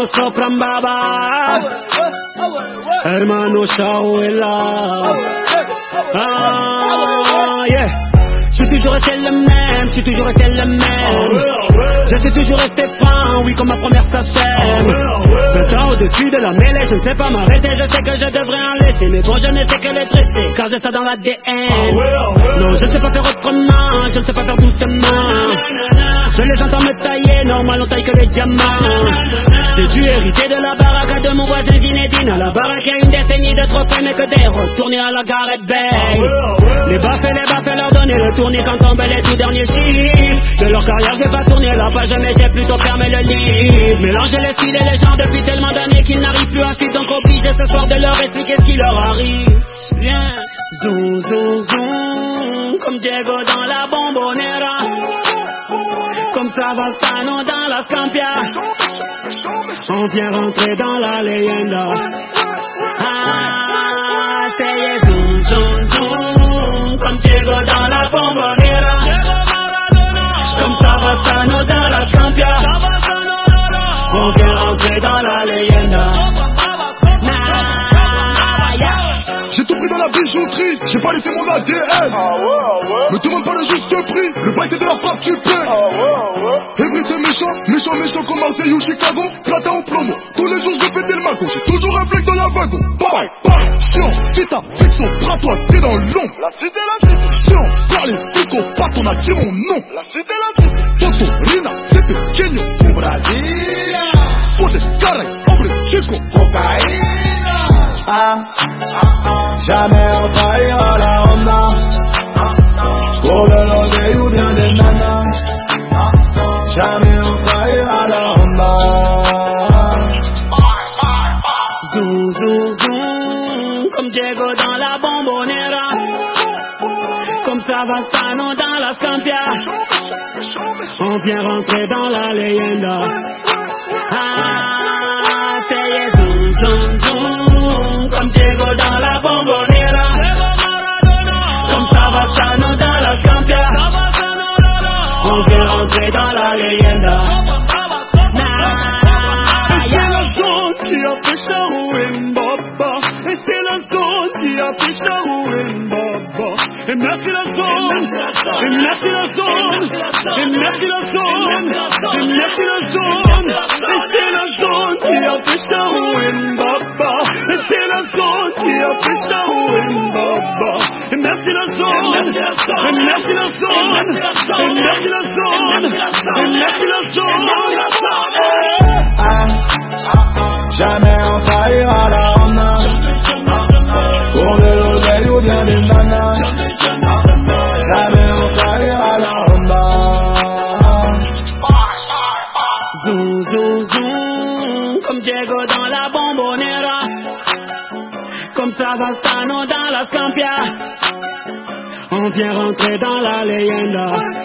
Diego sopran baba, hermano Shawela. Ah yeah. Je suis toujours resté le même, je suis toujours resté le même. Je suis toujours resté fin, oui comme ma première SACEM. 20 ans au-dessus de la mêlée, je ne sais pas m'arrêter. Je sais que je devrais en laisser, mais bon je ne sais que les dresser, car j'ai ça dans l'ADN. Non, je ne sais pas faire autrement, je ne sais pas faire doucement. Je les entends me tailler, normal on taille que les diamants. J'ai dû hériter de la baraque de mon voisin Zinedine. À la baraque y'a une décennie de trophées, mais que des retournés à la Gareth Bale. Les baffes leur donner le tournis quand tombent les tout derniers chiffres. De leur carrière j'ai pas tourné la page, mais j'ai plutôt fermé le livre. Mélanger les styles et les gens depuis tellement d'années qu'ils n'arrivent plus à suivre. Donc obligé ce soir de leur expliquer ce qui leur arrive. Viens, zoom, zoom, zoom, comme Diego dans la bombonera, comme Savastano dans la Scampia. On vient rentrer dans la leyenda. Ah, c'est zoom, zoom, zoom, comme Diego dans la bombonera, comme Savastano dans la Scampia. On vient rentrer dans la leyenda. J'ai tout pris dans la bijouterie, j'ai pas laissé mon ADN. Me demande pas le juste prix, le bail c'est de la frappe, tu paies. Evry c'est méchant comme Marseille ou Chicago. Plata au plomo, tous les jours je vais péter le magot. J'ai toujours un flingue dans la wagon. Bye bye, chiant, vita, fixe au bras, toi t'es dans l'ombre. La cité, la cité. Chiant, par les psychopathes, on a dit mon nom. La cité, la cité. Toto, Rina, c'est pequeño. Au Brasilia. Faut des carrés, hombre chico. Cocaïna. Jamais on trahira la Honda. Pour le loger ou bien des nanas. Jamais on trahira la Honda. Zoom, zoom, zoom, comme Diego dans la bombonera, comme Savastano dans la Scampia. On vient rentrer dans la leyenda. Ah, c'est zoom, zoom, zoom, comme Diego dans la bombonera, comme Savastano dans la Scampia. On vient rentrer dans la leyenda. Et merci la zone, et merci la zone, et merci la zone, et merci la zone, et c'est la zone qui a fait Sharon Baba, et c'est la zone qui a fait Sharon Baba, et merci la zone, et merci la zone, et merci la zone, et merci la zone. Jamais on trahira la Honda. Pour le loger ou bien des nanas. Jamais on trahira la Honda. Zoom, zoom, zoom, comme Diego dans la bombonera, comme Savastano dans la Scampia. On vient rentrer dans la leyenda.